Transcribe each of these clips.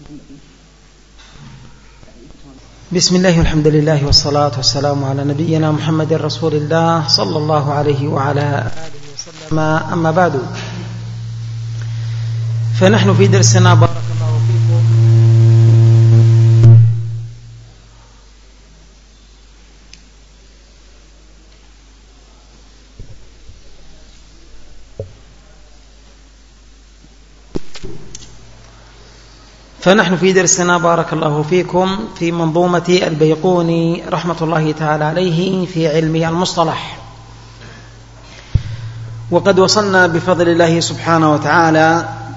بسم الله والحمد لله والصلاة والسلام على نبينا محمد رسول الله صلى الله عليه وعلى آله وسلم. أما بعد، فنحن في درسنا بارك الله فيكم بارك الله فيكم في منظومة البيقوني رحمة الله تعالى عليه في علم المصطلح. وقد وصلنا بفضل الله سبحانه وتعالى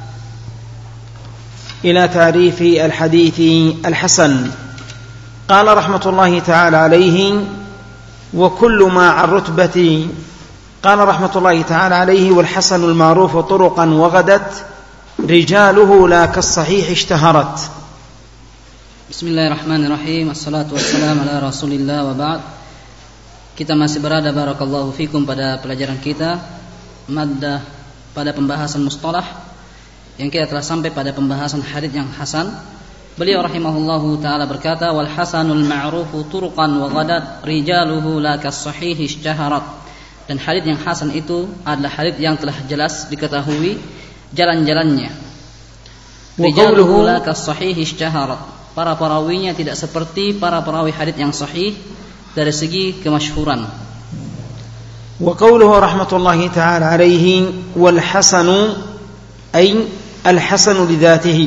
إلى تعريف الحديث الحسن. قال رحمة الله تعالى عليه: وكل ما عن رتبة. قال رحمة الله تعالى عليه: والحسن المعروف طرقا وغدت رجاله لا كالصحيح اشتهرت. Bismillahirrahmanirrahim. Assalatu wassalamu ala Rasulillah wa ba'd. Kita masih berada barakallahu fikum pada pelajaran kita maddah pada pembahasan mustalah, yang kita telah sampai pada pembahasan hadits yang hasan. Beliau rahimahullahu taala berkata: wal hasanul ma'rufu turuqan wa ghadat rijaluhu la kas-sahih ishtaharat. Dan hadits yang hasan itu adalah hadits yang telah jelas diketahui jalan-jalannya. Rijaluhu la kas-sahih ishtaharat. Para perawinya tidak seperti para perawi hadits yang sahih dari segi kemasyhuran. Wa qawluhu rahmatullahi ta'ala alaihi wal hasanu ay al hasanu li dzatihi.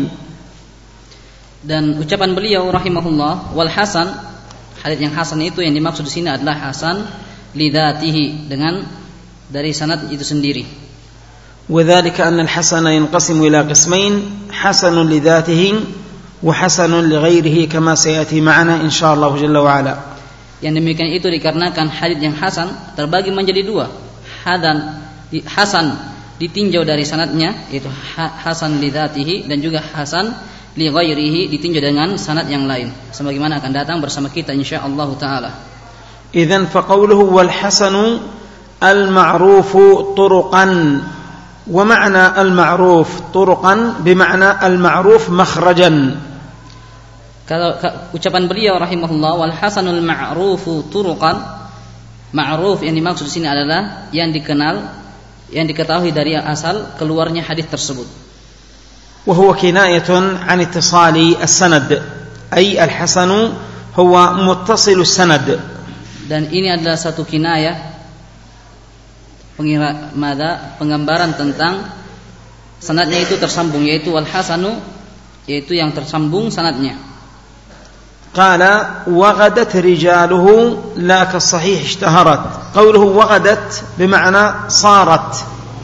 Dan ucapan beliau rahimahullah, wal hasan, hadits yang hasan itu yang dimaksud di sini adalah hasan li dzatihi, dengan dari sanad itu sendiri. Wa dzalika anna al hasana yanqasimu ila qismain, hasanun li dzatihi وحسن لغيره كما سيأتي معنا إن شاء الله جل وعلا. Yang demikian itu dikarenakan hadits yang hasan terbagi menjadi dua. Hasan ditinjau dari sanadnya, yaitu hasan li dzatihi, dan juga hasan li ghairihi ditinjau dengan sanad yang lain, sebagaimana akan datang bersama kita insyaallah taala. Idzan fa qawluhu wal hasanu al ma'rufu turuqan. Wa ma'na al ma'ruf turuqan bi ma'na al ma'ruf makhrajan. Kalau ucapan beliau rahimahullah, wal hasanul ma'rufu turuqan, ma'ruf yang dimaksud di sini adalah yang dikenal, yang diketahui dari asal keluarnya hadis tersebut. Wa huwa kinayatun 'an ittisali as-sanad, ay al-hasanu huwa muttasil as-sanad. Dan ini adalah satu kinayah, penggambaran tentang sanadnya itu tersambung, yaitu wal hasanu, yaitu yang tersambung sanadnya. Qala waghadat rijaluhu la kas-sahih ishtaharat. Qawluhu waghadat bima'na sarat.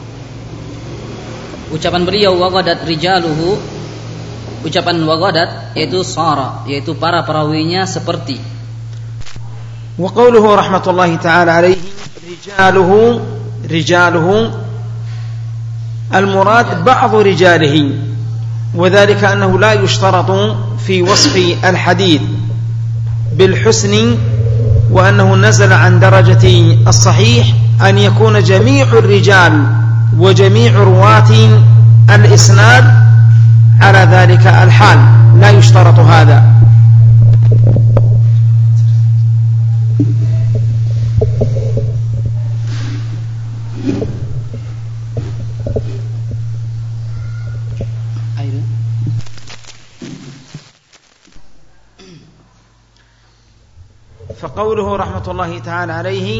Ucapan beliau waghadat rijaluhu, ucapan waghadat yaitu sara, yaitu para perawinya seperti. Wa qawluhu rahmatullahi ta'ala alaihi rijaluhu al-murad ba'd rijalihi. وذلك أنه لا يشترط في وصف الحديث بالحسن وأنه نزل عن درجة الصحيح أن يكون جميع الرجال وجميع رواة الإسناد على ذلك الحال، لا يشترط هذا. فقوله رحمة الله تعالى عليه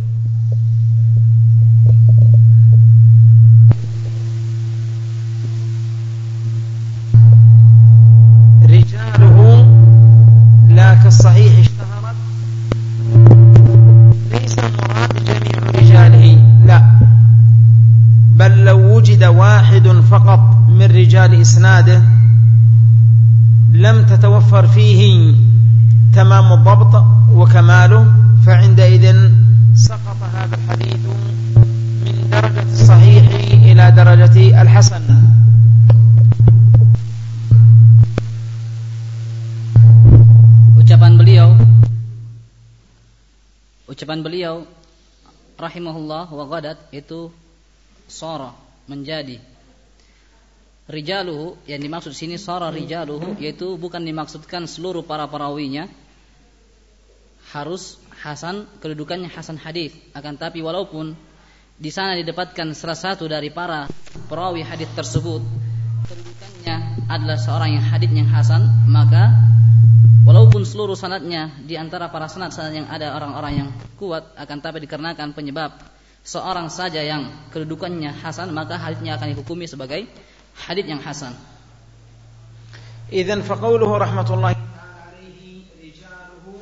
رجاله لا كالصحيح اشتهرت، ليس المراد جميع رجاله، لا، بل لو وجد واحد فقط من رجال إسناده لم تتوفر فيه تمام الضبط وكماله، فعندئذ سقط هذا الحديث من درجة الصحيح إلى درجة الحسن. Ucapan beliau rahimahullah wa ghadat itu sara, menjadi. rijaluhu yang dimaksud sini sara rijaluhu, yaitu bukan dimaksudkan seluruh para perawinya harus hasan, kedudukannya hasan hadis, akan tapi walaupun di sana didapatkan salah satu dari para perawi hadis tersebut kedudukannya adalah seorang yang hadisnya hasan, maka walaupun seluruh sanadnya di antara para sanad yang ada orang-orang yang kuat, akan tapi dikarenakan penyebab seorang saja yang kedudukannya hasan, maka hadisnya akan dihukumi sebagai hadis yang hasan. Idzan faqauluhu rahmatullahi ta'ala alaihi rijaluhu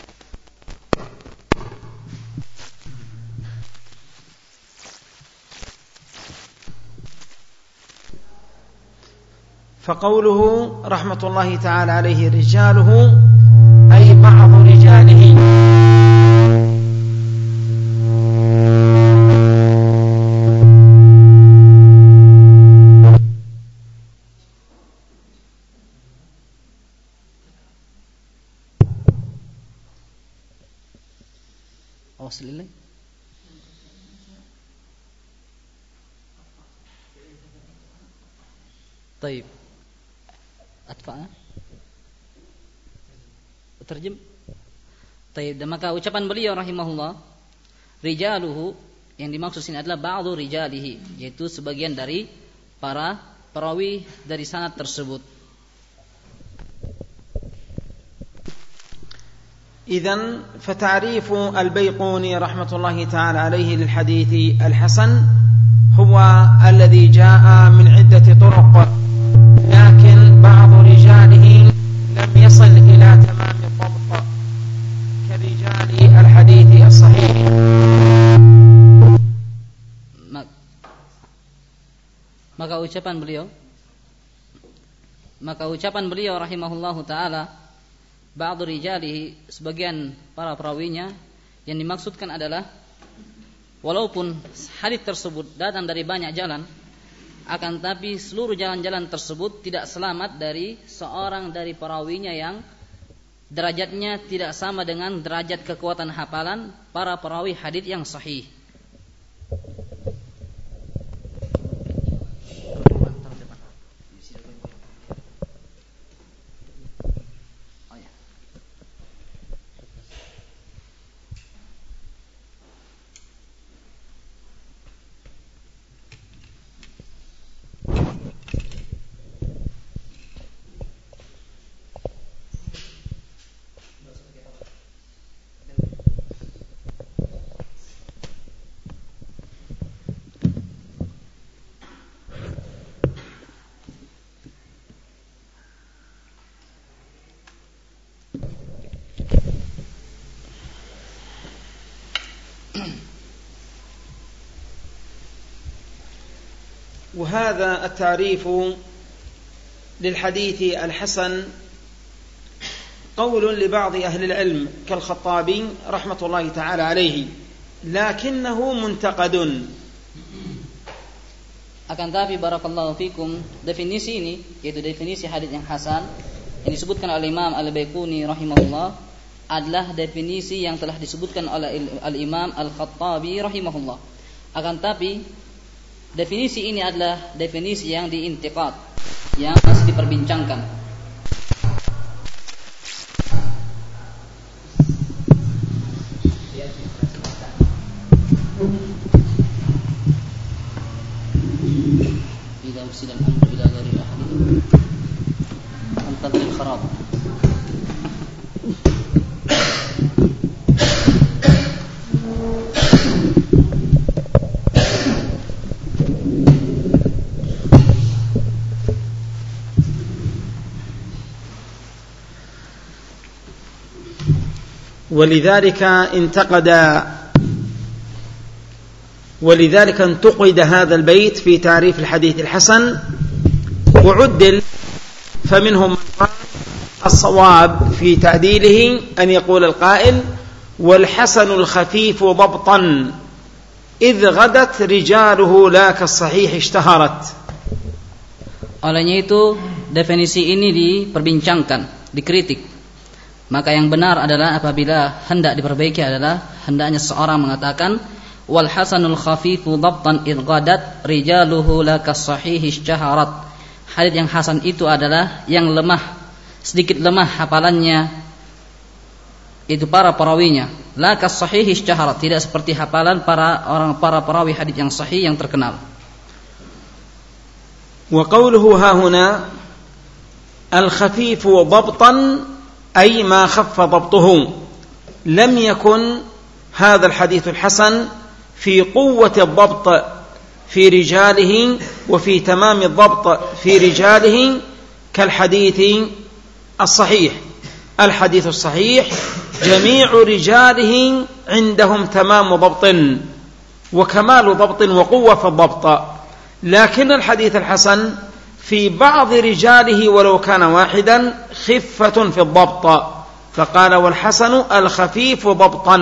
فقوله رحمة الله تعالى عليه رجاله أي بعض رجاله. أوصل إليه. طيب atfa'na terjem. Baik, dan maka ucapan beliau rahimahullah, rijaluhu yang dimaksud sini adalah ba'du rijalihi, yaitu sebagian dari para perawi dari sanad tersebut. إذن فتعريف البيقوني رحمة الله تعالى عليه للحديث الحسن هو الذي جاء من عدة طرق، لكن بعض رجاله لم يصل إلى تمام الضبط كرجال الحديث الصحيح. maka ucapan beliau rahimahullahu taala, ba'du rijalihi, sebagian para perawinya, yang dimaksudkan adalah walaupun hadis tersebut datang dari banyak jalan, akan tapi seluruh jalan-jalan tersebut tidak selamat dari seorang dari perawinya yang derajatnya tidak sama dengan derajat kekuatan hafalan para perawi hadis yang sahih. وهذا التعريف للحديث الحسن قول لبعض أهل العلم كالخطابي رحمة الله تعالى عليه، لكنه منتقد. Akan tapi barakallahu fikum, definisi ini, yaitu definisi hadis yang hasan yang disebutkan oleh Imam Al-Baiquni rahimahullah, adalah definisi yang telah disebutkan oleh Al-Imam Al-Khattabi rahimahullah. Akan tapi definisi ini adalah definisi yang diintiqad, yang masih diperbincangkan. Idza usila al-amru ila ghairi ahadin antadhir al-kharab. ولذلك انتقد هذا البيت في تعريف الحديث الحسن وعدل، فمنهم من قال الصواب في تعديله أن يقول القائل والحسن الخفيف ضبطا إذ غدت رجاله لا كالصحيح اشتهرت. Olehnya itu definisi ini diperbincangkan, dikritik. Maka yang benar adalah apabila hendak diperbaiki adalah hendaknya seorang mengatakan wal hasanul khafifu dhabtan idh ghadat rijaluhu la kas sahih ishthaharat. hadits yang hasan itu adalah yang lemah, sedikit lemah hafalannya itu para perawinya. La kas sahih ishtahara, tidak seperti hafalan para perawi hadits yang sahih yang terkenal. Wa qawluhu ha huna al-khafif dhabtan ay ma khaffa dhabtuhu. Lam yakun hadha al-hadith al-hasan fi quwwati ad-dhabt في رجاله وفي تمام الضبط في رجاله كالحديث الصحيح. الحديث الصحيح جميع رجاله عندهم تمام ضبط وكمال ضبط وقوة في الضبط، لكن الحديث الحسن في بعض رجاله ولو كان واحدا خفة في الضبط، فقال والحسن الخفيف ضبطا.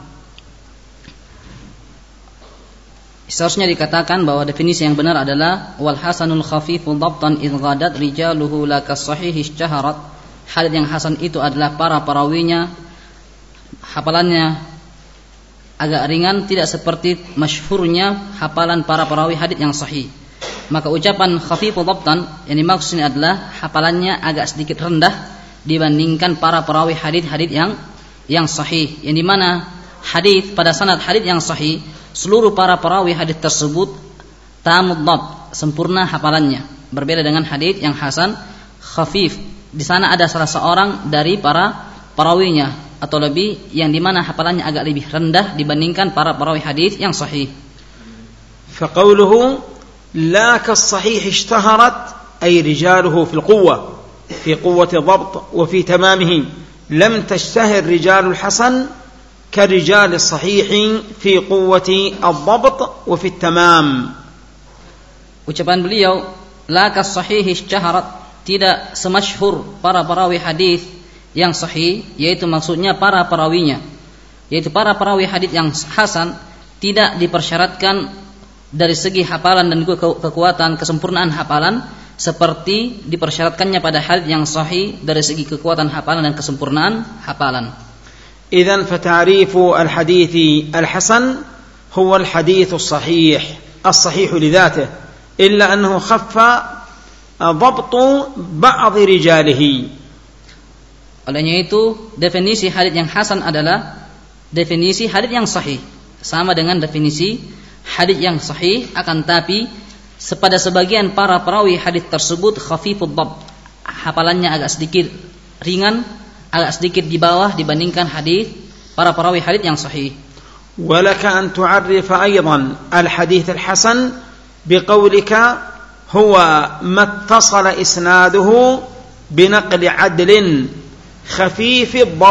Seharusnya dikatakan bahwa definisi yang benar adalah wal hasanul khafifu dhabtan idh ghadat rijaluhu la kas-sahih ishtahharat. Hadits yang hasan itu adalah para perawinya hafalannya agak ringan, tidak seperti masyhurnya hafalan para perawi hadits yang sahih. Maka ucapan khafifu dhabtan yang dimaksudnya adalah hafalannya agak sedikit rendah dibandingkan para perawi hadits yang sahih, yang dimana hadits pada sanad hadits yang sahih seluruh para perawi hadits tersebut tamud dhabt, sempurna hafalannya. Berbeda dengan hadits yang hasan khafif, di sana ada salah seorang dari para perawinya atau lebih yang dimana hafalannya agak lebih rendah dibandingkan para perawi hadits yang sahih. فقوله لا كالصحيح اشتهرت أي رجاله في القوة في قوة الضبط وفي تمامه، لم تشتهر رجال الحسن كرجال الصحيح في قوة الضبط وفي التمام. Ucapan beliau la kas sahih ishtahharat, tidak semasyhur para perawi hadis yang sahih, yaitu maksudnya para perawinya, yaitu para perawi hadis yang hasan tidak dipersyaratkan dari segi hafalan dan juga kekuatan kesempurnaan hafalan seperti dipersyaratkannya pada hadis yang sahih dari segi kekuatan hafalan dan kesempurnaan hafalan. إذن فتعريف الحديث الحسن هو الحديث الصحيح لذاته، إلا أنه خف ضبط بعض رجاله. Olehnya itu definisi hadits yang hasan adalah definisi hadits yang sahih, sama dengan definisi hadits yang sahih, akan tapi pada sebagian para perawi hadits tersebut khafifud dhabt, hafalannya agak sedikit ringan, agak sedikit di bawah dibandingkan hadis para perawi hadis yang sahih. ولك أن تعرف أيضا الحديث الحسن بقولك هو ما اتصل إسناده بنقل عدل خفيف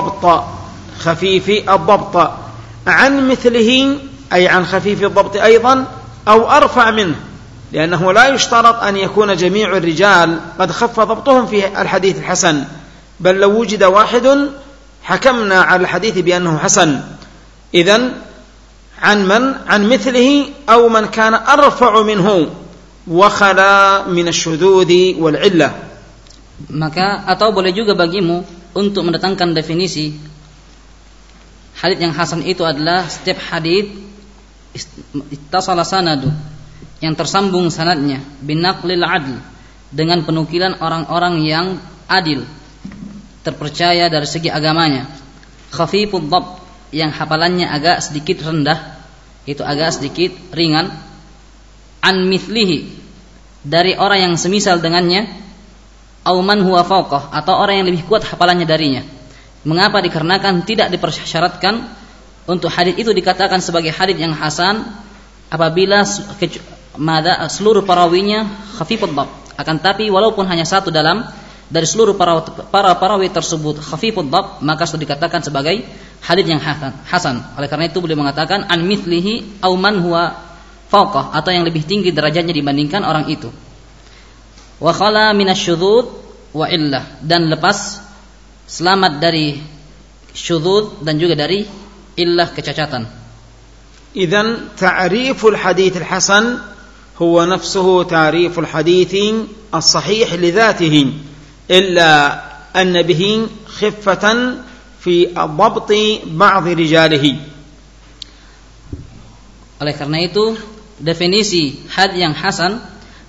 الضبط عن مثله، أي عن خفيف الضبط أيضا أو أرفع منه، لأنه لا يشترط أن يكون جميع الرجال قد خف ضبطهم في الحديث الحسن، بل لو وجد واحد حكمنا على الحديث بأنه حسن. إذن عن مثله أو من كان أرفع منه وخلا من الشذوذ والعلة. Maka atau boleh juga bagimu untuk mendatangkan definisi hadits yang hasan itu adalah setiap hadits ittasala sanadu, yang tersambung sanadnya binaqlil adl, dengan penukilan orang-orang yang adil, terpercaya dari segi agamanya, khafifud dhabt, yang hafalannya agak sedikit rendah, itu agak sedikit ringan, an mithlihi, dari orang yang semisal dengannya, au man huwa fawqah, atau orang yang lebih kuat hafalannya darinya. Mengapa? Dikarenakan tidak dipersyaratkan untuk hadis itu dikatakan sebagai hadis yang hasan apabila seluruh perawinya khafifud dhabt, akan tapi walaupun hanya satu dari seluruh para perawi tersebut khafifud dhabt, maka sudah dikatakan sebagai hadits yang hasan. Oleh karena itu beliau mengatakan an mithlihi au man huwa fawqah, atau yang lebih tinggi derajatnya dibandingkan orang itu. Wa khala minasyudzud wa illah, dan lepas selamat dari syudzud dan juga dari illah, kecacatan. Idzan ta'riful hadits al-hasan huwa nafsuhu ta'riful hadits as-sahih li dhatihi, illa anna bihi khiffatan fi dhabti ba'd rijalihi. Oleh karena itu definisi hadis yang hasan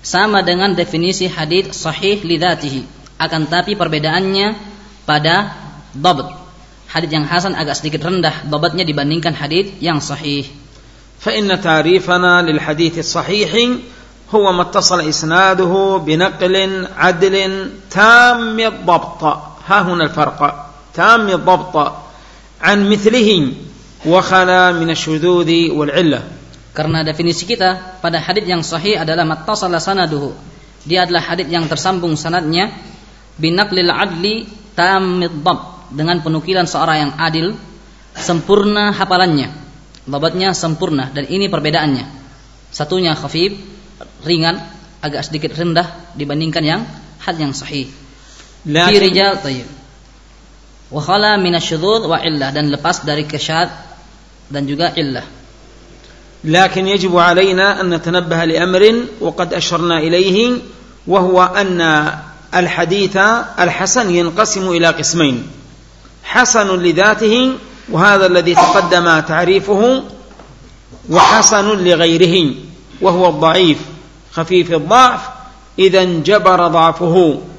sama dengan definisi hadits sahih lidzatihi, akan tapi perbedaannya pada dhabt. Hadits yang hasan agak sedikit rendah dhabatnya dibandingkan hadits yang sahih. فإن تعريفنا للحديث الصحيح هو ما اتصل إسناده بنقل عدل تام الضبط. ها هنا الفرق، تام الضبط عن مثله وخلا من الشذوذ والعلة. Karena definisi kita pada hadits yang sahih adalah mattasala sanaduhu, dia adalah hadits yang tersambung sanadnya binaqlil adli tammid dhabt, dengan penukilan seorang yang adil sempurna hafalannya, dhabatnya sempurna, dan ini perbedaannya. Satunya khafif, ringan, agak sedikit rendah dibandingkan yang hadits yang sahih. Fi rijal tayyib wa khala min asy-syudud wa illah, dan lepas dari kesyad dan juga illah. لكن يجب علينا أن نتنبه لأمر وقد أشرنا إليه، وهو أن الحديث الحسن ينقسم إلى قسمين: حسن لذاته وهذا الذي تقدم تعريفه، وحسن لغيره وهو الضعيف خفيف الضعف إذا انجبر ضعفه.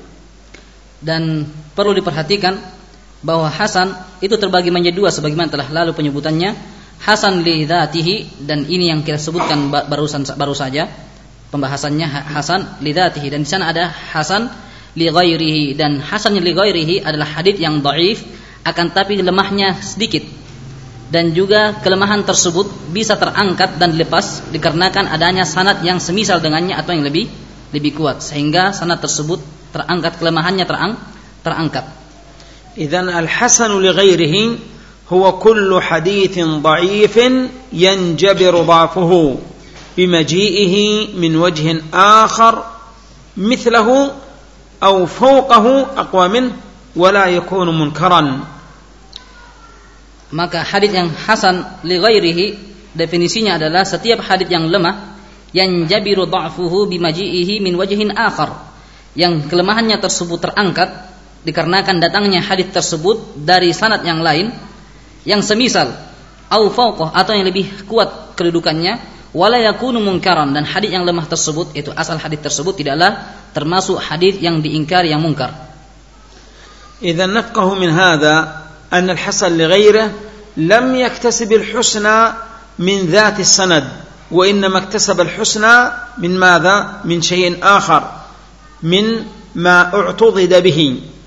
Dan perlu diperhatikan bahwa hasan itu terbagi menjadi dua sebagaimana telah lalu penyebutannya. Hasan li dzatihi, dan ini yang kita sebutkan baru saja pembahasannya, hasan li dzatihi, dan di sana ada hasan li ghairihi, dan hasan li ghairihi adalah hadits yang dhaif akan tapi lemahnya sedikit, dan juga kelemahan tersebut bisa terangkat dan dilepas dikarenakan adanya sanad yang semisal dengannya atau yang lebih kuat, sehingga sanad tersebut terangkat, kelemahannya terangkat. Idzan al-hasan li ghairihi huwa kullu haditsin dha'ifin yanjabiru dha'fuhu bimaji'ihi min wajhin akhar mithlahu aw fawqahu aqwa minhu wa la yakunu munkaran. Maka hadits yang hasan li ghairihi definisinya adalah setiap hadits yang lemah yanjabiru dha'fuhu bimaji'ihi min wajhin akhar, yang kelemahannya tersebut terangkat dikarenakan datangnya hadits tersebut dari sanad yang lain yang semisal au fawqah, atau yang lebih kuat kedudukannya, wala yakunu munkaran, dan hadits yang lemah tersebut itu asal hadits tersebut tidaklah termasuk hadits yang diingkari yang mungkar. Idzan nafqahu min hadha أن الحسن لغيره لم يكتسب الحسنى من ذات السند، وإنما اكتسب الحسنى من ماذا؟ من شيء آخر، من ما اعتضد به.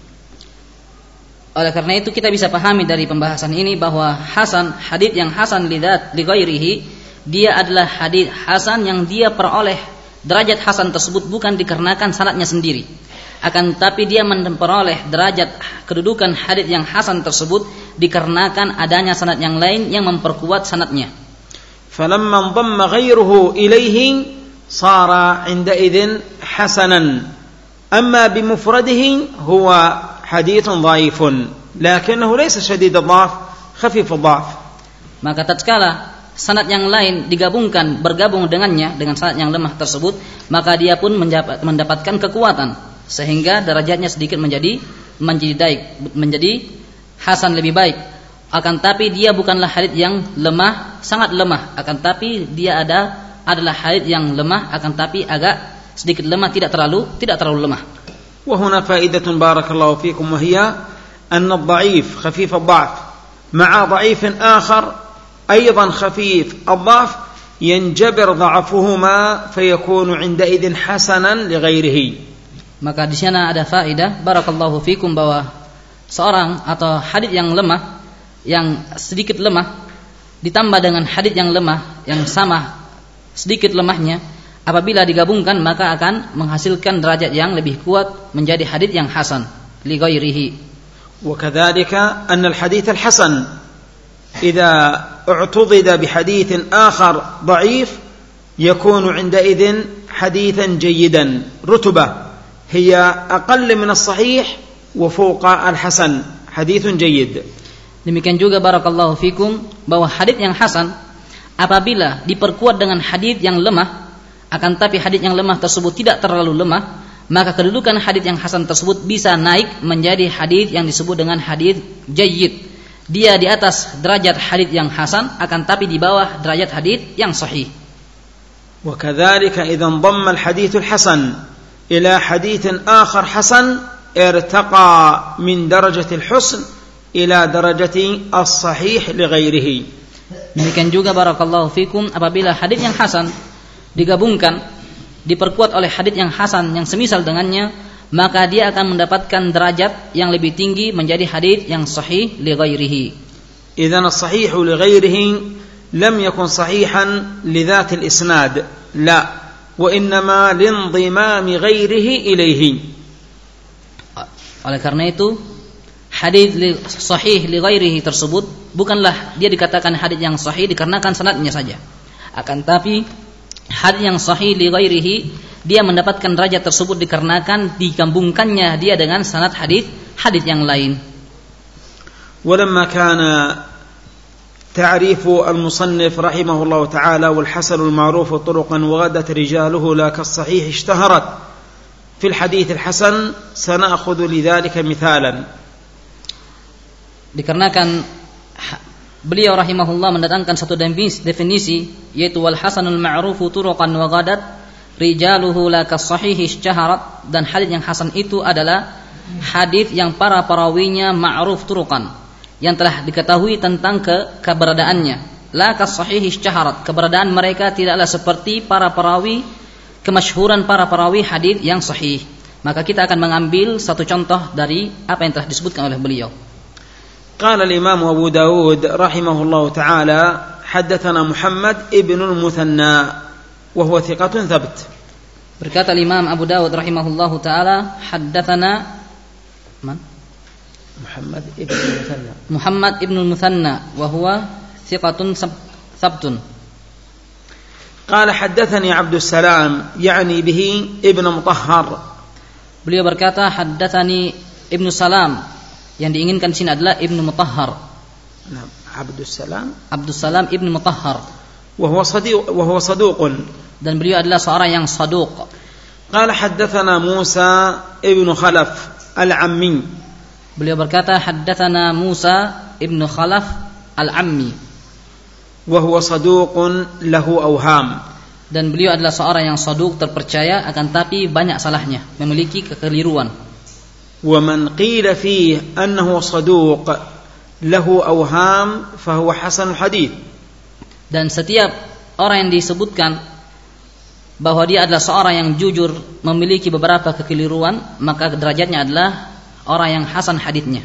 Oleh karena itu kita bisa pahami dari pembahasan ini bahwa hasan, hadits yang hasan li ghairihi, dia adalah hadits hasan yang dia peroleh derajat hasan tersebut bukan dikarenakan sanadnya sendiri, akan tapi dia memperoleh derajat kedudukan hadits yang hasan tersebut dikarenakan adanya sanad yang lain yang memperkuat sanadnya. فَلَمَّا انضَمَّ غَيْرُهُ إِلَيْهِ صَارَ عِنْدَئِذٍ حَسَنًا أَمَّا بِمُفْرَدِهِ هُوَ حديث ضعيف لكنه ليس شديد الضعف خفيف الضعف. Maka tatkala sanad yang lain bergabung dengannya dengan sanad yang lemah tersebut, maka dia pun mendapatkan kekuatan sehingga derajatnya sedikit menjadi hasan lebih baik. Akan tapi dia bukanlah hadits yang lemah, sangat lemah, akan tapi dia adalah hadits yang lemah akan tapi agak sedikit lemah, tidak terlalu lemah. وهنا فائدة بارك الله فيكم، وهي أن الضعيف خفيف الضعف مع ضعيف آخر أيضا خفيف الضعف ينجبر ضعفهما فيكون عندئذ حسنا لغيره. Maka di sana ada faedah barakallahu fikum bahwa seorang atau hadits yang lemah, yang sedikit lemah ditambah dengan hadits yang lemah yang sama sedikit lemahnya, apabila digabungkan maka akan menghasilkan derajat yang lebih kuat menjadi hadits yang hasan li ghairihi. وكذلك أن الحديث الحسن إذا اعتضد بحديث آخر ضعيف يكون عندئذ حديثا جيدا، رتبة هي أقل من الصحيح وفوق الحسن، حديث جيد. Demikian juga barakallahu fikum bahwa hadits yang hasan apabila diperkuat dengan hadits yang lemah, akan tapi hadits yang lemah tersebut tidak terlalu lemah, maka kedudukan hadits yang hasan tersebut bisa naik menjadi hadits yang disebut dengan hadits jayyid. Dia di atas derajat hadits yang hasan, akan tapi di bawah derajat hadits yang sahih. وكذلك إذا انضم الحديث الحسن إلى حديث آخر حسن ارتقى من درجة الحسن إلى درجة الصحيح لغيره. Demikian juga barakallahu fikum, apabila hadits yang hasan digabungkan, diperkuat oleh hadits yang hasan yang semisal dengannya, maka dia akan mendapatkan derajat yang lebih tinggi menjadi hadits yang sahih li ghairihi. إذن الصحيح لغيره لم يكن صحيحا لذات الإسناد، لا، وإنما لانضمام غيره إليه. Oleh karena itu, hadits sahih li ghairihi tersebut bukanlah dia dikatakan hadits yang sahih dikarenakan sanadnya saja. Akan tapi hadits yang sahih li ghairihi, dia mendapatkan derajat tersebut dikarenakan digabungkannya dia dengan sanad hadits yang lain. ولما كان تعريف المصنف رحمه الله تعالى والحسن المعروف طرقا وغدت رجاله لا كالصحيح اشتهرت في الحديث الحسن سنأخذ لذلك مثالا. Dikarenakan beliau rahimahullah mendatangkan satu definisi, yaitu wal hasanul ma'rufu turuqan wa ghadat rijaluhu la kas-sahih ishtaharat, dan hadits yang hasan itu adalah hadits yang para perawinya ma'ruf turuqan, yang telah diketahui tentang keberadaannya. La kas-sahih ishtaharat, keberadaan mereka tidaklah seperti para perawi, kemasyhuran para perawi hadits yang sahih. Maka kita akan mengambil satu contoh dari apa yang telah disebutkan oleh beliau. قال الإمام أبو داود رحمه الله تعالى حدثنا محمد ابن المثنى وهو ثقة ثبت. Berkata Imam Abu Dawud rahimahullahu taala, haddatsana man? Muhammad ibn al-Muthanna wa huwa thiqatun thabtun. قال حدثني عبد السلام يعني به ابن مطهر. Beliau berkata haddatsani Ibnu Salam, yang diinginkan di sini adalah Ibnu Mutahhar. Abdus Salam Ibnu Mutahhar. وهو صدوق. Dan beliau adalah seorang yang saduq. قال حدثنا موسى ابن خلف العمي. Beliau berkata haddatsana Musa ibnu Khalaf al-Ammi. وهو صدوق له أوهام. Dan beliau adalah seorang yang saduq, terpercaya, akan tapi banyak salahnya, memiliki kekeliruan. ومن قيل فيه أنه صدوق له أوهام فهو حسن الحديث. Dan setiap orang yang disebutkan bahwa dia adalah seorang yang jujur, memiliki beberapa kekeliruan, maka derajatnya adalah orang yang hasan haditsnya.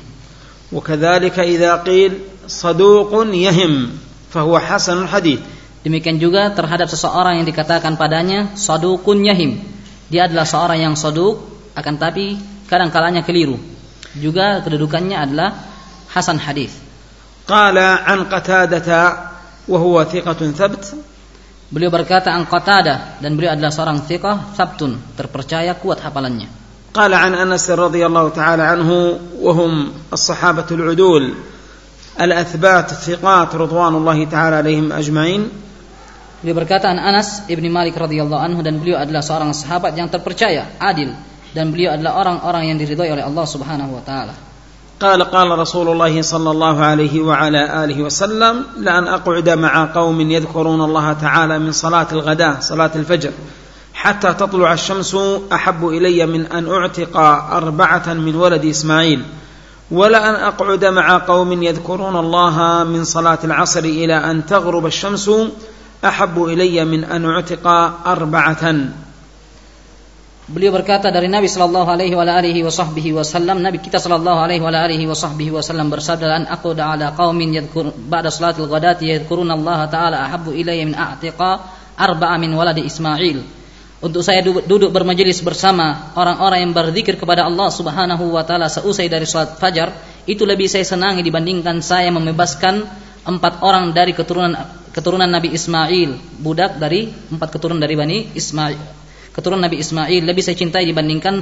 وكذلك إذا قيل صدوق يهم فهو حسن الحديث. Demikian juga terhadap seseorang yang dikatakan padanya saduqun yahim, dia adalah seorang yang saduq, akan tapi kadang-kalanya keliru, juga kedudukannya adalah hasan hadis. Qala an Qatadah wa huwa thiqatun thabt. Beliau berkata an Qatadah, dan beliau adalah seorang thiqah thabtun, terpercaya, kuat hafalannya. Qala an Anas radhiyallahu ta'ala anhu wa hum as-sahabatu al-udul al-athbat thiqat ridwanullahi ta'ala alaihim ajma'in. Beliau berkata an Anas ibni Malik radhiyallahu anhu, dan beliau adalah seorang sahabat yang terpercaya, adil, dan beliau adalah orang-orang yang diridhai oleh Allah Subhanahu wa taala. Qala qala Rasulullah sallallahu alaihi wa ala alihi wasallam la an aq'uda ma'a qaumin yadhkuruna Allah ta'ala min salati al-ghada salati al-fajr hatta tatlu'a ash-shamsu ahabbu ilayya min an u'tiqa arba'atan min waladi Ismail wa la an aq'uda ma'a qaumin yadhkuruna Allah min salati al-'asr ila an taghruba ash-shamsu ahabbu ilayya min an u'tiqa arba'atan. Beliau berkata dari Nabi sallallahu alaihi wa alihi wasallam, Nabi kita sallallahu alaihi wa alihi wasallam bersabda, an aquda ala qaumin yadhkur ba'da salatil ghadati yadhkuruna Allah ta'ala ahabbu ilayya min a'tiqa arba'a min waladi Ismail. Untuk saya duduk bermajelis bersama orang-orang yang berzikir kepada Allah Subhanahu wa taala seusai dari salat fajar, itu lebih saya senangi dibandingkan saya membebaskan 4 orang dari keturunan Nabi Ismail, budak dari 4 keturunan dari Bani Ismail. Keturunan Nabi Ismail lebih saya cintai dibandingkan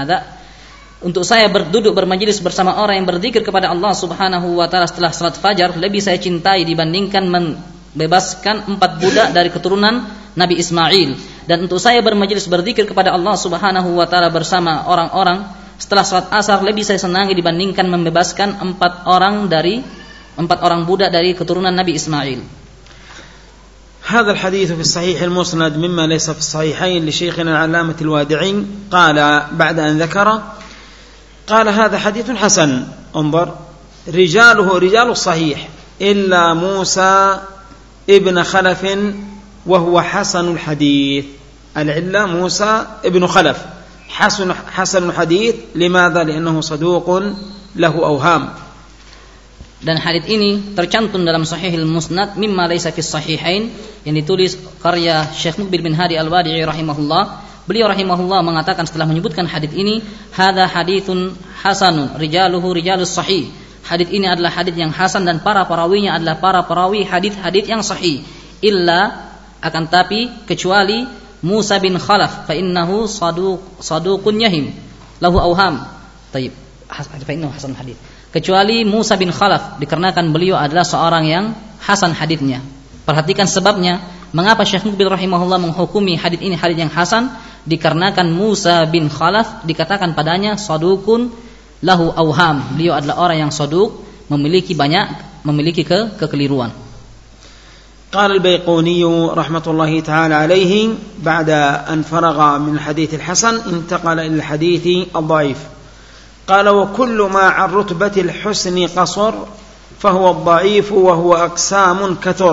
untuk saya duduk bermajelis bersama orang yang berzikir kepada Allah Subhanahu wa taala setelah salat fajar, lebih saya cintai dibandingkan membebaskan 4 budak dari keturunan Nabi Ismail. Dan untuk saya bermajelis berzikir kepada Allah Subhanahu wa taala bersama orang-orang setelah salat asar, lebih saya senangi dibandingkan membebaskan 4 orang budak dari keturunan Nabi Ismail. هذا الحديث في الصحيح المسند مما ليس في الصحيحين لشيخنا العلامة الوادعي. قال بعد أن ذكر قال هذا حديث حسن، انظر، رجاله رجال الصحيح إلا موسى ابن خلف وهو حسن الحديث. العلة موسى ابن خلف حسن الحديث. لماذا؟ لأنه صدوق له أوهام. Dan hadits ini tercantum dalam Sahihul Musnad mimma laysa fis sahihain, yang ditulis karya Syekh Muqbil bin Hadi Al-Wadi'i rahimahullah. Beliau rahimahullah mengatakan setelah menyebutkan hadits ini, hadza haditsun hasanun rijaluhu rijalus sahih. Hadits ini adalah hadits yang hasan dan para perawinya adalah para perawi hadits-hadits yang sahih. Illa, akan tapi kecuali Musa bin Khalaf fa innahu saduqun yahim lahu awham. Taib. Fa innahu hasan hadits. Kecuali Musa bin Khalaf, dikarenakan beliau adalah seorang yang hasan haditsnya. Perhatikan sebabnya, mengapa Syekh Muqbil rahimahullah menghukumi hadits ini hadits yang hasan, dikarenakan Musa bin Khalaf dikatakan padanya saduqun lahu awham. Beliau adalah orang yang saduq, memiliki kekeliruan. قال البيقوني رحمة الله تعالى عليه بعد أن فرغ من الحديث الحسن انتقل إلى الحديث الضعيف. قال وكل ما عن رتبة الحسن قصر فهو الضعيف وهو أقسام كثر.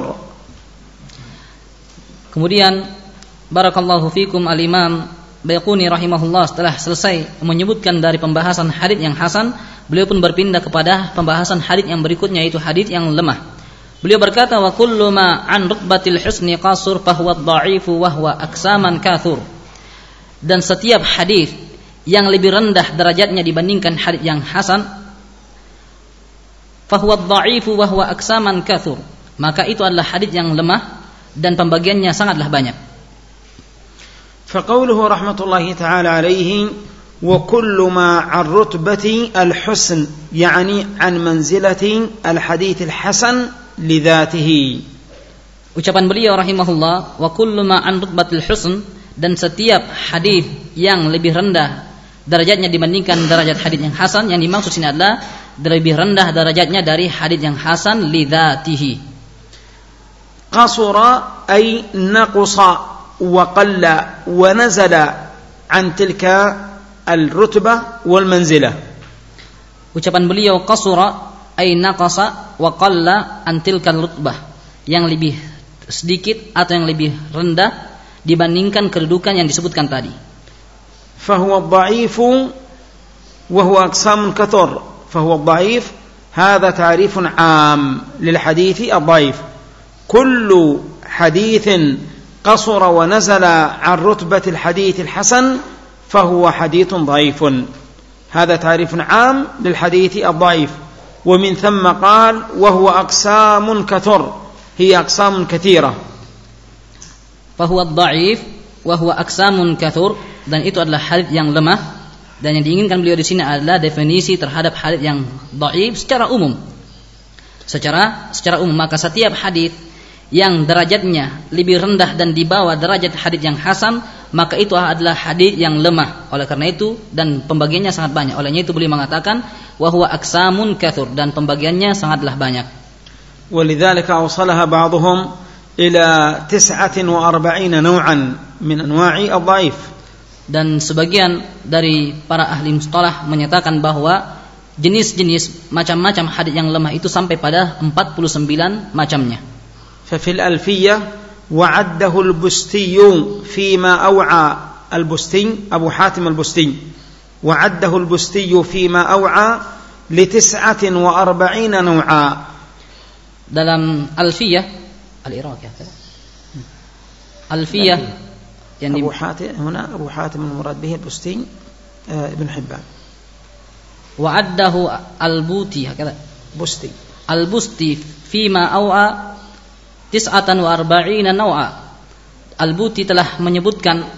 Kemudian barakallahu fikum al-Imam Baiquni rahimahullah setelah selesai menyebutkan dari pembahasan hadits yang hasan, beliau pun berpindah kepada pembahasan hadits yang berikutnya, yaitu hadits yang lemah. Beliau berkata wa kullu ma an rutbatil husni qasur fahuwa ad-dha'ifu wa huwa aqsaman kathur. Dan setiap hadis yang lebih rendah derajatnya dibandingkan hadis yang hasan, fahuwa ad-dha'ifu wa huwa aqsaman kathur, maka itu adalah hadis yang lemah dan pembagiannya sangatlah banyak. فقوله رحمة الله تعالى عليه وكل ما عن رتبة الحسن يعني عن منزلة الحديث الحسن لذاته. Ucapan beliau rahimahullah wa kullu ma an rutbatil husn, dan setiap hadis yang lebih rendah derajatnya dibandingkan derajat hadis yang hasan, yang dimaksud sini adalah lebih rendah derajatnya dari hadis yang hasan lidzatihi. Qasura ay naqsa wa qalla wa nazala an tilka al-rutbah wal manzilah. Ucapan beliau qasura ay naqasa wa qalla an tilka al-rutbah, yang lebih sedikit atau yang lebih rendah dibandingkan kedudukan yang disebutkan tadi. Fahuwa ad-dha'ifu wa huwa aqsamun kathur. Fahuwa ad-dha'if hadha ta'rifun 'am lil hadithi ad-dha'if. Kullu hadithin قصر ونزل عن رتبة الحديث الحسن فهو حديث ضعيف. هذا تعريف عام للحديث الضعيف. ومن ثم قال وهو أقسام كثر، هي أقسام كثيرة. فهو الضعيف وهو أقسام كثر, dan itu adalah hadits yang lemah, dan yang diinginkan beliau di sini adalah definisi terhadap hadits yang dhaif secara umum. Secara umum, maka setiap hadits yang derajatnya lebih rendah dan di bawah derajat hadits yang hasan, maka itu adalah hadits yang lemah. Oleh karena itu, dan pembagiannya sangat banyak. Olehnya itu beliau mengatakan wa huwa aqsamun katsur, dan pembagiannya sangatlah banyak. ولذلك أوصلها بعضهم إلى 49 نوعا من أنواع الضعيف. Dan sebagian dari para ahli mustalah menyatakan bahwa jenis-jenis macam-macam hadits yang lemah itu sampai pada 49 macamnya. ففي الألفية وعده البستي فيما أوعى البستي أبو حاتم البستي وعده البستي فيما أوعى ل49 نوعا. Dalam Alfiyah Al-Iraq ya. Alfiyah yang أبو حاتم هنا أبو حاتم المراد به البستي ابن حبان. وعده البوتي هكذا بستي البستي فيما أوعى 49 naw'a. Al-Buti telah menyebutkan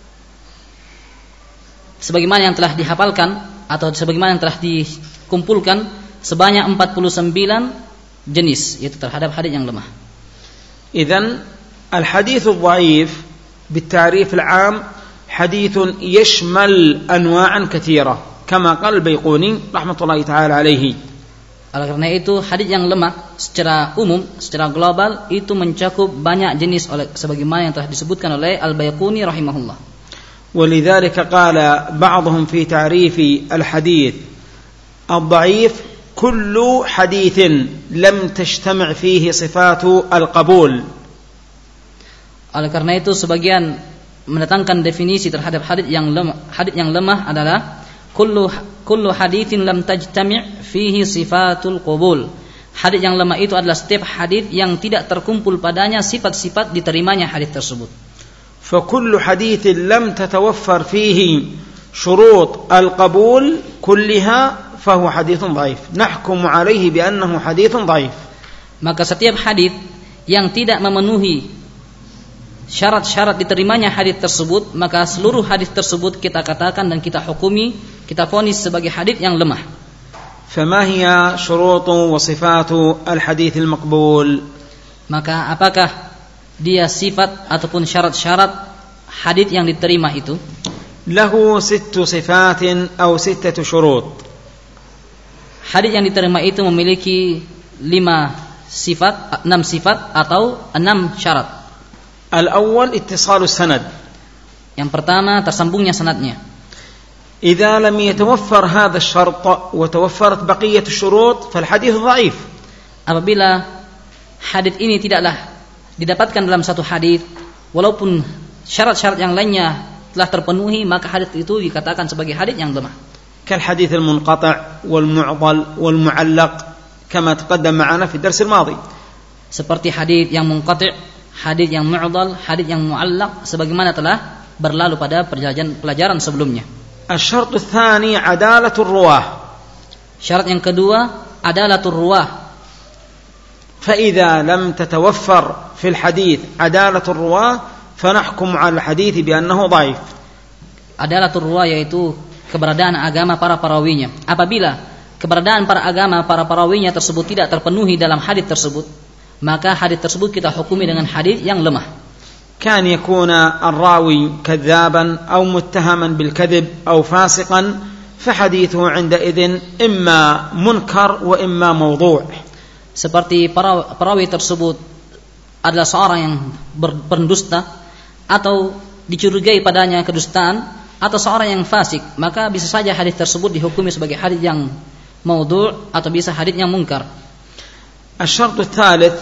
sebagaimana yang telah dihafalkan atau sebagaimana yang telah dikumpulkan sebanyak 49 jenis, yaitu terhadap hadits yang lemah. Idzan al-hadits ad-dha'if بالتعريف العام حديث يشمل أنواعا كثيرة كما قال البيقوني رحمة الله تعالى عليه. Oleh karena itu hadis yang lemah secara umum, secara global itu mencakup banyak jenis sebagaimana yang telah disebutkan oleh Al-Baiquni rahimahullah. ولذلك قال بعضهم في تعريف الحديث الضعيف كل حديث لم تجتمع فيه صفات القبول. Oleh karena itu sebagian mendatangkan definisi terhadap hadis yang lemah adalah kullu haditsin lam tajtami' fihi sifatul qabul. Hadis yang lemah itu adalah setiap hadis yang tidak terkumpul padanya sifat-sifat diterimanya hadis tersebut. فكل حديث لم تتوفر فيه شروط القبول كلها فهو حديث ضعيف نحكم عليه بأنه حديث ضعيف. Maka setiap hadis yang tidak memenuhi syarat-syarat diterimanya hadis tersebut, maka seluruh hadis tersebut kita katakan dan kita hukumi, kita vonis sebagai hadis yang lemah. فما هي شروط وصفات الحديث المقبول؟ Maka apakah dia sifat ataupun syarat-syarat hadis yang diterima itu? له 6 صفات أو 6 شروط. Hadis yang diterima itu memiliki 6 sifat atau 6 syarat. الأول اتصال السند. Yang pertama tersambungnya sanadnya. إذا لم يتوفر هذا الشرط وتوفرت بقية الشروط فالحديث ضعيف. Apabila hadis ini tidaklah didapatkan dalam satu hadis, walaupun syarat-syarat yang lainnya telah terpenuhi, maka hadis itu dikatakan sebagai hadis yang lemah. كالحديث المنقطع والمعضل والمعلق كما تقدم معنا في الدرس الماضي. Seperti hadis yang munqati', hadis yang mu'dal, hadis yang mu'allaq sebagaimana telah berlalu pada pelajaran sebelumnya. الشرط الثاني عدالة الرواه. Syarat yang kedua adalatul ruwah. فإذا لم تتوفر في الحديث عدالة الرواه فنحكم على الحديث بأنه ضعيف. Adalatul ruwah yaitu keberadaan agama para perawinya. Apabila keberadaan para perawinya tersebut tidak terpenuhi dalam hadis tersebut, maka hadis tersebut kita hukumi dengan hadis yang lemah. كان يكون الراوي كذابا أو متهما بالكذب أو فاسقا فحديثه عندئذ إما منكر وإما موضوع. Seperti perawi tersebut adalah seorang yang berdusta atau dicurigai padanya kedustaan atau seorang yang fasik, maka bisa saja hadis tersebut dihukumi sebagai hadis yang maudhu' atau bisa hadis yang munkar. الشرط الثالث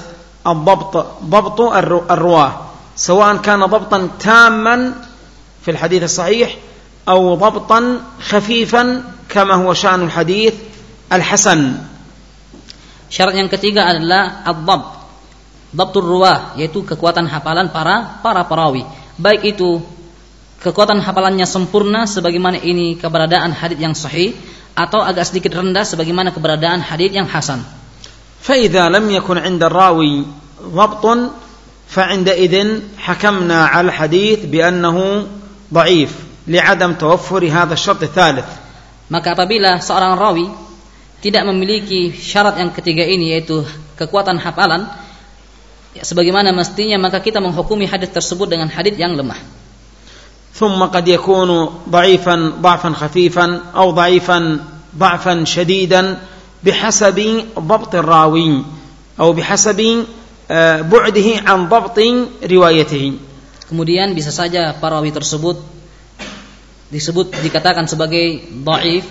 ضبط الرواه سواء كان ضبطا تاما في الحديث الصحيح أو ضبطا خفيفا كما هو شأن الحديث الحسن. Syarat yang ketiga adalah dhabtur ruwah, yaitu kekuatan hafalan para perawi. Baik itu kekuatan hafalannya sempurna sebagaimana ini keberadaan hadis yang sahih, atau agak sedikit rendah sebagaimana keberadaan hadis yang hasan. فإذا لم يكن عند الراوي ضبط فعندئذ حكمنا على الحديث بأنه ضعيف لعدم توفر هذا الشرط الثالث. Maka apabila seorang rawi tidak memiliki syarat yang ketiga ini, yaitu kekuatan hafalan sebagaimana mestinya, maka kita menghukumi hadis tersebut dengan hadis yang lemah. ثم قد يكون ضعيفا ضعفا خفيفا أو ضعيفا ضعفا شديدا بحسب ضبط الراوي أو بحسب بعده عن ضبط روايته. Kemudian bisa saja perawi tersebut dikatakan sebagai dhaif,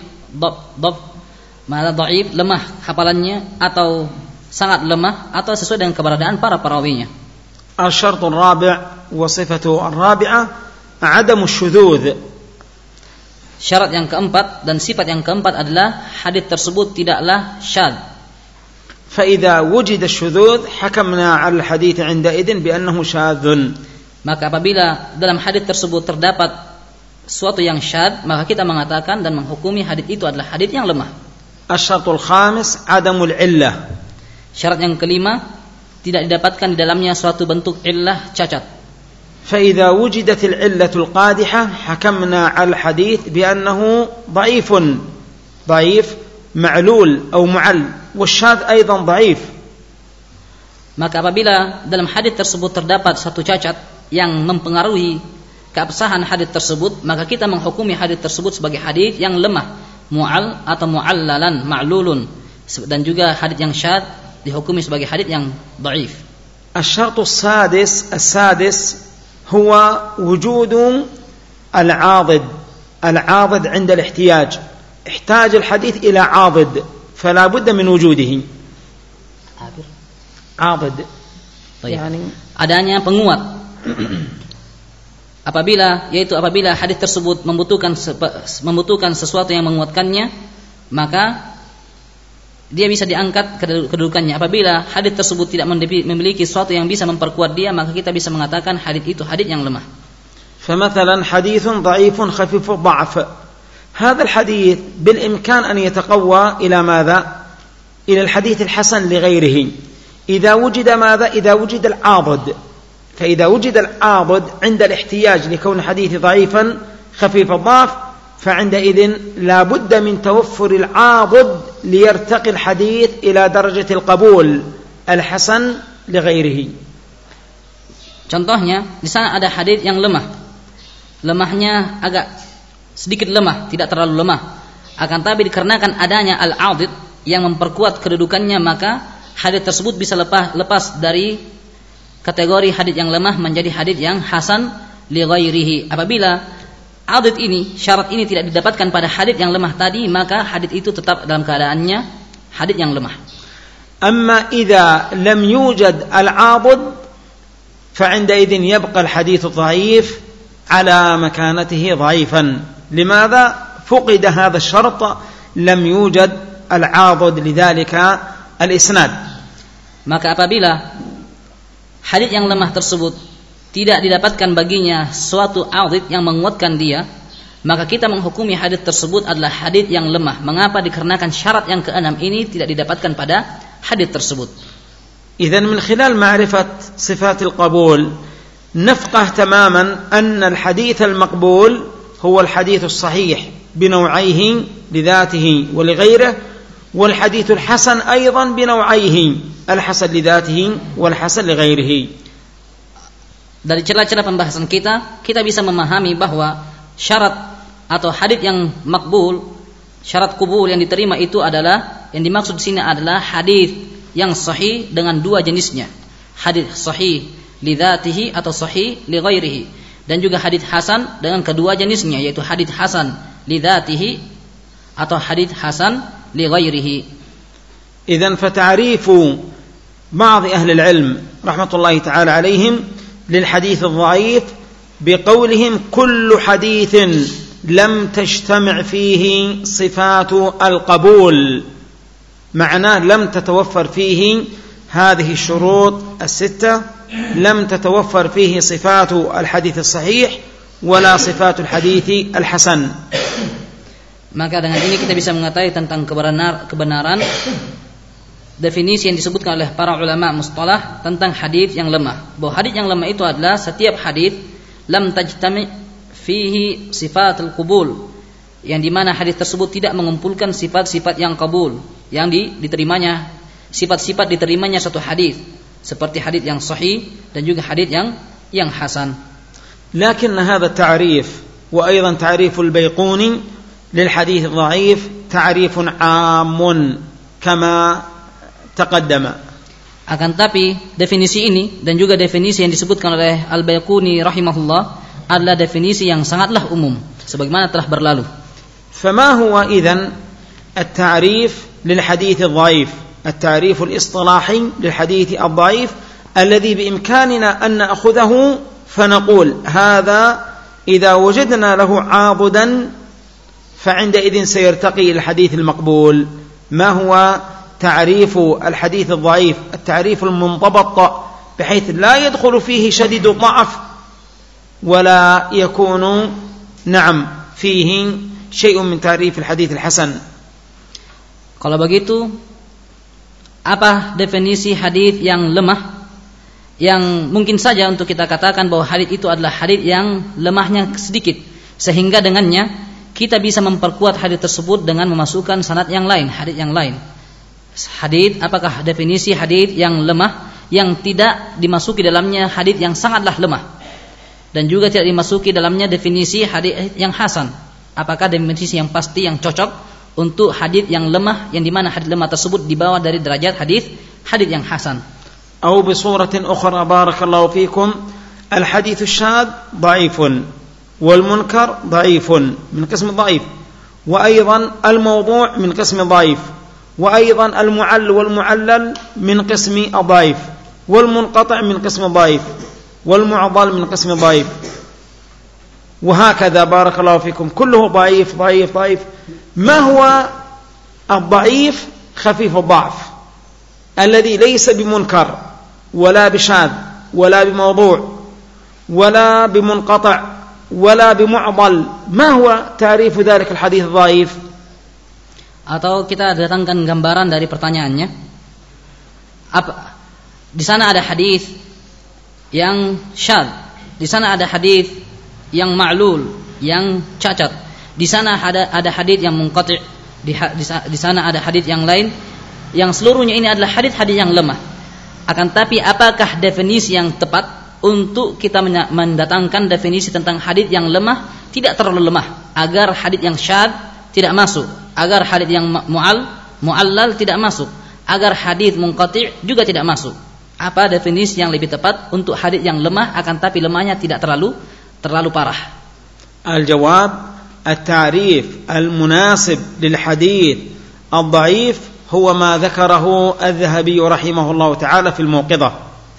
dhaif, lemah hafalannya atau sangat lemah atau sesuai dengan keberadaan para perawinya. الشرط الرابع وصفته الرابعة عدم الشذوذ. Syarat yang keempat dan sifat yang keempat adalah hadis tersebut tidaklah syadz. فإذا وجد الشذوذ حكمنا على الحديث عندئذ بأنه شاذ. Maka apabila dalam hadis tersebut terdapat suatu yang syadz, maka kita mengatakan dan menghukumi hadis itu adalah hadis yang lemah. الشرط الخامس عدم العلة. Syarat yang kelima, tidak didapatkan di dalamnya suatu bentuk illah, cacat. فإذا وجدت العلة القادحة حكمنا على الحديث بأنه ضعيف معلول أو معل والشاذ أيضا ضعيف. Maka apabila dalam hadis tersebut terdapat satu cacat yang mempengaruhi keabsahan hadis tersebut, maka kita menghukumi hadis tersebut sebagai hadis yang lemah, mu'al atau mu'allalan, ma'lulun. dan juga hadits yang syadz dihukumi sebagai hadits yang dhaif. الشرط السادس هو وجود العاضد عند الاحتياج. احتاج الحديث إلى عاضد فلا بد من وجوده. عاضد يعني adanya penguat. Apabila hadis tersebut membutuhkan sesuatu yang menguatkannya, maka dia bisa diangkat kedudukannya. Apabila hadis tersebut tidak memiliki sesuatu yang bisa memperkuat dia, maka kita bisa mengatakan hadis itu hadis yang lemah. فمثلا حديث ضعيف خفيف الضعف، هذا الحديث بالإمكان أن يتقوى إلى ماذا؟ إلى الحديث الحسن لغيره إذا وجد ماذا؟ إذا وجد العاضد. فإذا وجد العاضد عند الاحتياج لكون الحديث ضعيفا خفيف الضعف، فعندئذ لا بد من توفر العاضد ليرتقي الحديث إلى درجة القبول الحسن لغيره. Contohnya, di sana ada hadis yang lemah. Lemahnya agak sedikit lemah, tidak terlalu lemah. Akan tapi dikarenakan adanya al-'adid yang memperkuat kedudukannya, maka hadis tersebut bisa lepas dari kategori hadis yang lemah menjadi hadis yang hasan li ghairihi. Apabila adid ini, syarat ini tidak didapatkan pada hadis yang lemah tadi, maka hadis itu tetap dalam keadaannya hadis yang lemah. Amma idza lam yujad al-'adid فعندئذ يبقى الحديث الضعيف على مكانته ضعيفا. لماذا؟ فقد هذا الشرط، لم يوجد العاضد لذلك الإسناد. Maka apabila hadis yang lemah tersebut tidak didapatkan baginya suatu adid yang menguatkan dia, maka kita menghukumi hadis tersebut adalah hadis yang lemah. Mengapa? Dikarenakan syarat yang keenam ini tidak didapatkan pada hadis tersebut. إذن من خلال معرفة صفات القبول نفقه تماما أن الحديث المقبول هو الحديث الصحيح بنوعيه لذاته ولغيره، والحديث الحسن أيضا بنوعيه، الحسن لذاته والحسن لغيره. Dari celah-celah pembahasan kita bisa memahami bahwa syarat atau hadis yang makbul, syarat kubul yang diterima itu adalah, yang dimaksud di sini adalah hadis yang sahih dengan dua jenisnya, hadis sahih li dzatihi atau sahih li ghairihi, dan juga hadis hasan dengan kedua jenisnya, yaitu hadis hasan li dzatihi atau hadis hasan li ghairihi. Idzan fata'rifu بعض أهل العلم رحمة الله تعالى عليهم للحديث الضعيف بقولهم كل حديث لم تجتمع فيه صفات القبول، معناه لم تتوفر فيه هذه الشروط الستة، لم تتوفر فيه صفات الحديث الصحيح ولا صفات الحديث الحسن. Maka dengan ini kita bisa mengetahui tentang kebenaran definisi yang disebutkan oleh para ulama mustalah tentang hadis yang lemah. Bahwa hadis yang lemah itu adalah setiap hadis lam tajtami fihi sifatul qubul, yang dimana hadis tersebut tidak mengumpulkan sifat-sifat yang qabul, yang diterimanya, sifat-sifat diterimanya satu hadis, seperti hadis yang sahih dan juga hadis yang hasan. لكن هذا التعريف وأيضا تعريف البيقوني للحديث الضعيف تعريف عام كما تقدم. Akan tapi definisi ini dan juga definisi yang disebutkan oleh Al-Baiquni rahimahullah adalah definisi yang sangatlah umum sebagaimana telah berlalu. فما هو إذن التعريف للحديث الضعيف؟ التعريف الاصطلاحي للحديث الضعيف الذي بإمكاننا أن نأخذه فنقول هذا إذا وجدنا له عاضدا فعندئذ سيرتقي إلى الحديث المقبول. ما هو تعريف الحديث الضعيف؟ التعريف المنضبط بحيث لا يدخل فيه شديد الضعف ولا يكون فيه شيء من تعريف الحديث الحسن. Kalau begitu, apa definisi hadis yang lemah? Yang mungkin saja untuk kita katakan bahwa hadis itu adalah hadis yang lemahnya sedikit, sehingga dengannya kita bisa memperkuat hadis tersebut dengan memasukkan sanad yang lain, hadis yang lain. Hadis, apakah definisi hadis yang lemah yang tidak dimasuki dalamnya hadis yang sangatlah lemah, dan juga tidak dimasuki dalamnya definisi hadis yang hasan? Apakah definisi yang pasti yang cocok untuk hadis yang lemah, yang dimana hadis lemah tersebut di bawah dari derajat hadis yang hasan. أو بصورة أخرى بارك الله فيكم الحديث الشاذ ضعيف والمنكر ضعيف من قسم ضعيف، وأيضا الموضوع من قسم ضعيف، وأيضا المعل والمعلل من قسم ضعيف، والمنقطع من قسم ضعيف، والمعضل من قسم ضعيف، وهكذا بارك الله فيكم كله ضعيف ضعيف ضعيف. ما هو الضعيف؟ خفيف الضعف الذي ليس بمنكر ولا بشاذ ولا بموضوع ولا بمنقطع ولا بمعضل. ما هو تعريف ذلك الحديث الضعيف؟ Atau kita datangkan gambaran dari pertanyaannya. Di sana ada hadis yang syadz, di sana ada hadis yang ma'lul, yang cacat. Di sana ada hadis yang munqati', di sana ada hadis yang lain, yang seluruhnya ini adalah hadis-hadis yang lemah. Akan tapi apakah definisi yang tepat untuk kita mendatangkan definisi tentang hadis yang lemah, tidak terlalu lemah, agar hadis yang syadz tidak masuk, agar hadis yang mu'allal tidak masuk, agar hadis munqati' juga tidak masuk. Apa definisi yang lebih tepat untuk hadis yang lemah akan tapi lemahnya tidak terlalu parah? Al-jawab, at-ta'rif al-munasib lil hadith al-dha'if huwa ma dzakarahu Adz-Dzahabi rahimahullah taala fil Muqidhah.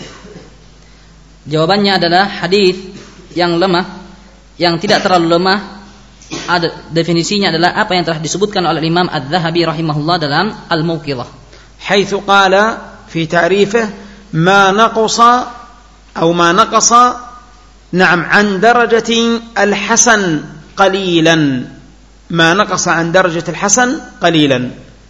Jawabannya adalah hadis yang lemah, yang tidak terlalu lemah, definisinya adalah apa yang telah disebutkan oleh Imam Adz-Dzahabi rahimahullah dalam Al-Muqidhah. Haitsu qala fi ta'rifih ما نقص أو ما نقص نعم عن درجة الحسن قليلا، ما نقص عن درجة الحسن قليلا.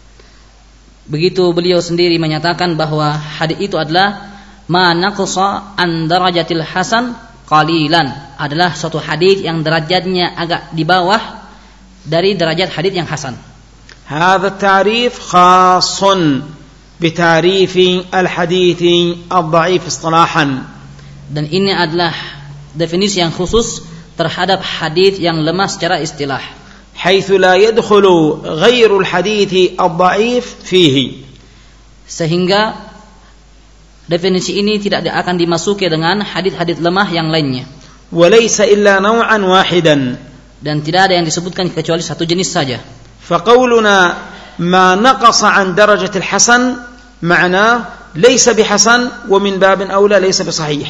Begitu beliau sendiri menyatakan bahwa hadis itu adalah ma naqsa an darajatil hasan qalilan, adalah suatu hadis yang derajatnya agak di bawah dari derajat hadis yang hasan. هذا التعريف خاص بتعريف الحديث الضعيف اصطلاحا. Dan ini adalah definisi yang khusus terhadap hadis yang lemah secara istilah. حيث لا يدخل غير الحديث الضعيف فيه. Sehingga definisi ini tidak akan dimasuki dengan hadis-hadis lemah yang lainnya. وليس إلا نوعا واحدا. Dan tidak ada yang disebutkan kecuali satu jenis saja. فقولنا ما نقص عن درجة الحسن معناه ليس بحسن ومن باب أولى ليس بصحيح.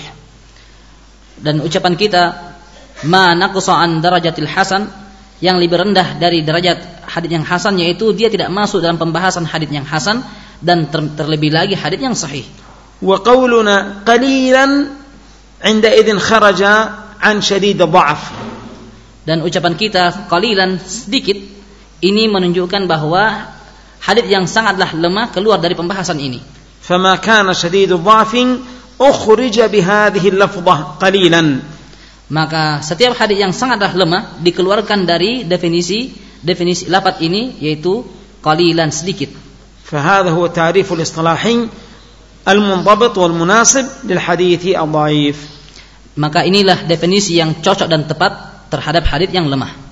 Dan ucapan kita ma naqsa an darajatil hasan, yang lebih rendah dari derajat hadis yang hasan, yaitu dia tidak masuk dalam pembahasan hadis yang hasan dan terlebih lagi hadis yang sahih. Wa qauluna qalilan عندئذ خرج عن شديد الضعف. Dan ucapan kita qalilan, sedikit, ini menunjukkan bahwa hadis yang sangatlah lemah keluar dari pembahasan ini. فما كان شديد الضعف أخرج بهذه اللفظة قليلا. Maka setiap hadis yang sangatlah lemah dikeluarkan dari definisi lafaz ini, yaitu qalilan, sedikit. فهذا هو التعريف الاصطلاحي المنضبط والمناسب للحديث الضعيف. Maka inilah definisi yang cocok dan tepat terhadap hadis yang lemah.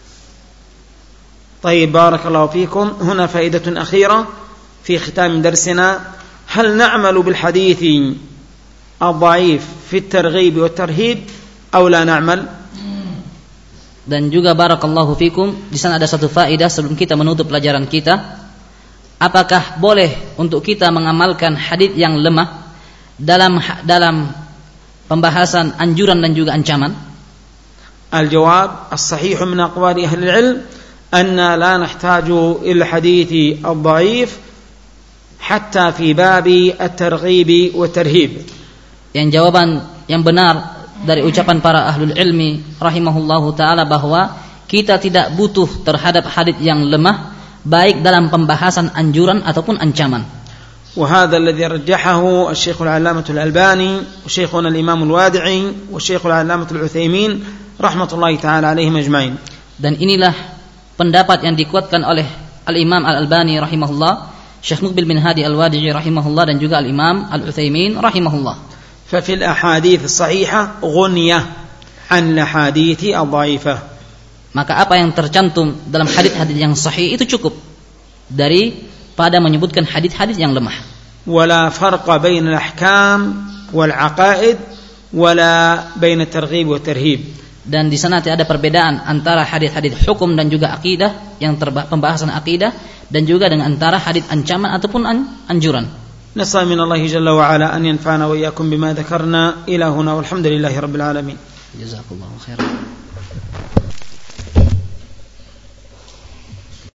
طيب بارك الله فيكم. هنا فائدة أخيرة في ختام درسنا. هل نعمل بالحديث الضعيف في الترغيب والترهيب أو لا نعمل؟ Dan juga barakallahu fikum, di sana ada satu faedah sebelum kita menutup pelajaran kita. Apakah boleh untuk kita mengamalkan hadis yang lemah dalam pembahasan anjuran dan juga ancaman? Al-jawab as-sahih min aqwali ahli al-ilm أننا لا نحتاج إلى الحديث الضعيف حتى في باب الترغيب والترهيب. Yang jawaban yang benar dari ucapan para ahlul ilmi rahimahullahu taala bahwa kita tidak butuh terhadap hadis yang lemah baik dalam pembahasan anjuran ataupun ancaman. وهذا الذي رجحه الشيخ العلامة الألباني وشيخنا الإمام الوادعي والشيخ العلامة العثيمين رحمة الله تعالى عليهم أجمعين. Dan inilah pendapat yang dikuatkan oleh Al-Imam Al-Albani rahimahullah, Syekh Muqbil bin Hadi Al-Wadi'i rahimahullah, dan juga Al-Imam Al-Utsaimin rahimahullah. ففي الأحاديث الصحيحة غنية عن الأحاديث الضعيفة. maka apa yang tercantum dalam hadis-hadis yang sahih itu cukup daripada menyebutkan hadis-hadis yang lemah. ولا فرق بين الأحكام والعقائد ولا بين الترغيب والترهيب. Dan di sana tidak ada perbedaan antara hadis-hadis hukum dan juga akidah, yang pembahasan akidah, dan juga dengan antara hadis ancaman ataupun anjuran. نسأل من الله جل وعلا أن ينفعنا وإياكم بما ذكرنا إلى هنا والحمد لله رب العالمين. جزاك الله خيرا.